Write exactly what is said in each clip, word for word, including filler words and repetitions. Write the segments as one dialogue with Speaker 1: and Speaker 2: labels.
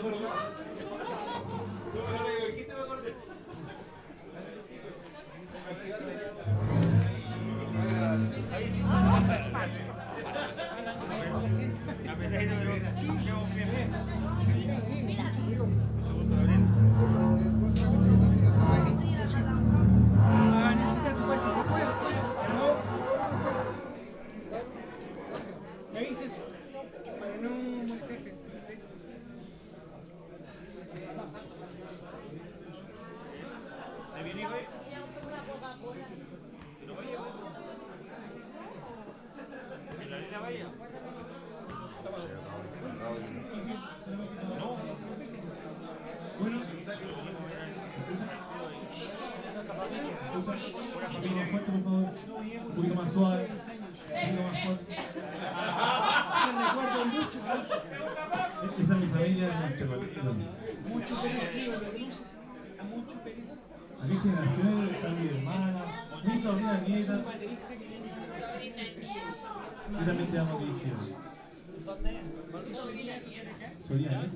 Speaker 1: Esa es mi familia de los chapaleros.
Speaker 2: Mucho Pérez, tío, ¿lo conoces? A Mucho Pérez.
Speaker 1: A mi generación está mi hermana, mi sobrina nieta. Yo también te amo, Cristian. Soría nieta.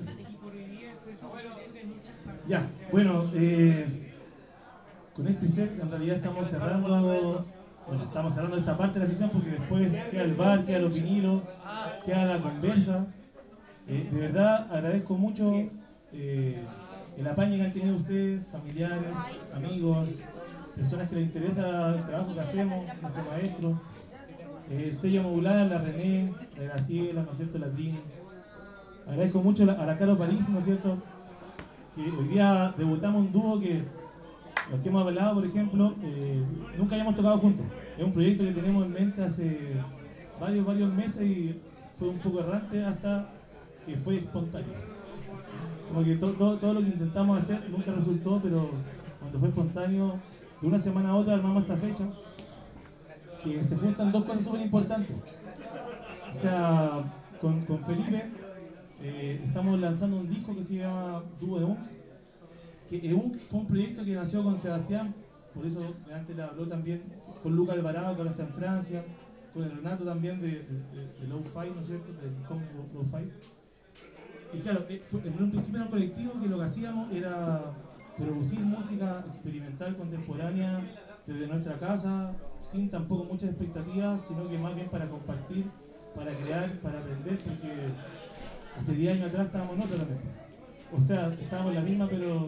Speaker 1: Ya, bueno, eh, con este set en realidad estamos cerrando, bueno, estamos cerrando esta parte de la sesión porque después queda el bar, queda los vinilos, queda la conversa. Eh, de verdad agradezco mucho eh, el apaño que han tenido ustedes, familiares, amigos, personas que les interesa el trabajo que hacemos, nuestro maestro, eh, el sello modular, la René, la Graciela, ¿no es cierto?, la Trini. Agradezco mucho a la, a la Caro París, ¿no es cierto?, que hoy día debutamos un dúo que los que hemos hablado, por ejemplo, eh, nunca habíamos tocado juntos. Es un proyecto que tenemos en mente hace varios, varios meses y fue un poco errante hasta que fue espontáneo. Como que to, to, todo lo que intentamos hacer nunca resultó, pero cuando fue espontáneo, de una semana a otra armamos esta fecha, que se juntan dos cosas súper importantes. O sea, con, con Felipe eh, estamos lanzando un disco que se llama Dúo de Eunk, que Eunk fue un proyecto que nació con Sebastián, por eso antes le habló también, con Luca Alvarado, que ahora está en Francia, con el Renato también de, de, de, de Lo-Fi, ¿no es cierto?, del combo Lo-Fi. Y claro, fue, en un principio era un colectivo que lo que hacíamos era producir música experimental contemporánea desde nuestra casa, sin tampoco muchas expectativas, sino que más bien para compartir, para crear, para aprender, porque hace diez años atrás estábamos en otra también. O sea, estábamos en la misma, pero...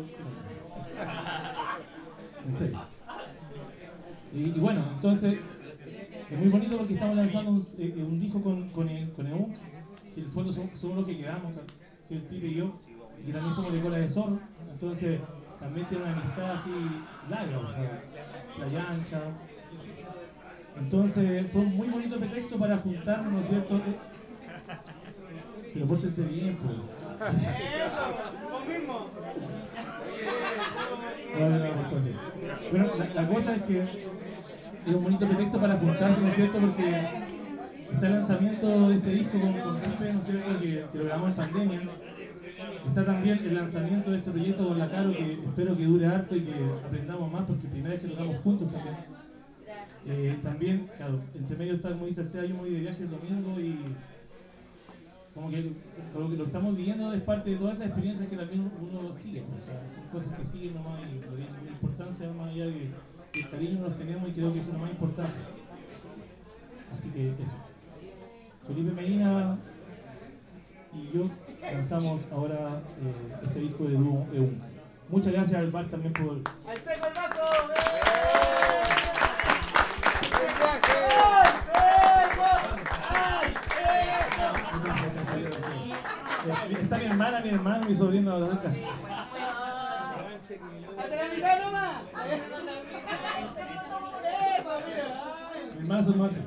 Speaker 1: en serio. Y, y bueno, entonces, es muy bonito porque estamos lanzando un, un disco con, con, con Eunk, que en el fondo somos, somos los que quedamos, que el Pipe y yo, y también somos de Cola de Zorro, entonces también tiene una amistad así larga, o sea, playa ancha. Entonces fue un muy bonito pretexto para juntarnos, ¿no es cierto? Pero pórtense bien, pues. No, no, no, pórtense bien. Bueno, la, la cosa es que es un bonito pretexto para juntarse, ¿no es cierto? Porque está el lanzamiento de este disco con, con Pipe, ¿no es cierto?, que, que lo grabamos en pandemia. Está también el lanzamiento de este proyecto con la Caro, que espero que dure harto y que aprendamos más, porque primera vez que tocamos juntos también. Eh, también, claro, entre medio está, como dice Sea, yo me voy de viaje el domingo y como que, como que lo estamos viviendo es parte de todas esas experiencias que también uno sigue, o sea, son cosas que siguen nomás y la importancia más allá de que el cariño que nos tenemos, y creo que eso es lo más importante. Así que eso. Felipe Medina y yo lanzamos ahora eh, este disco de dúo Eunk. Muchas gracias al bar también por...
Speaker 3: ¡Ahí está el brazo!
Speaker 1: Eh, está mi hermana, mi hermano, mi sobrino de casa. Mi hermana se lo hace.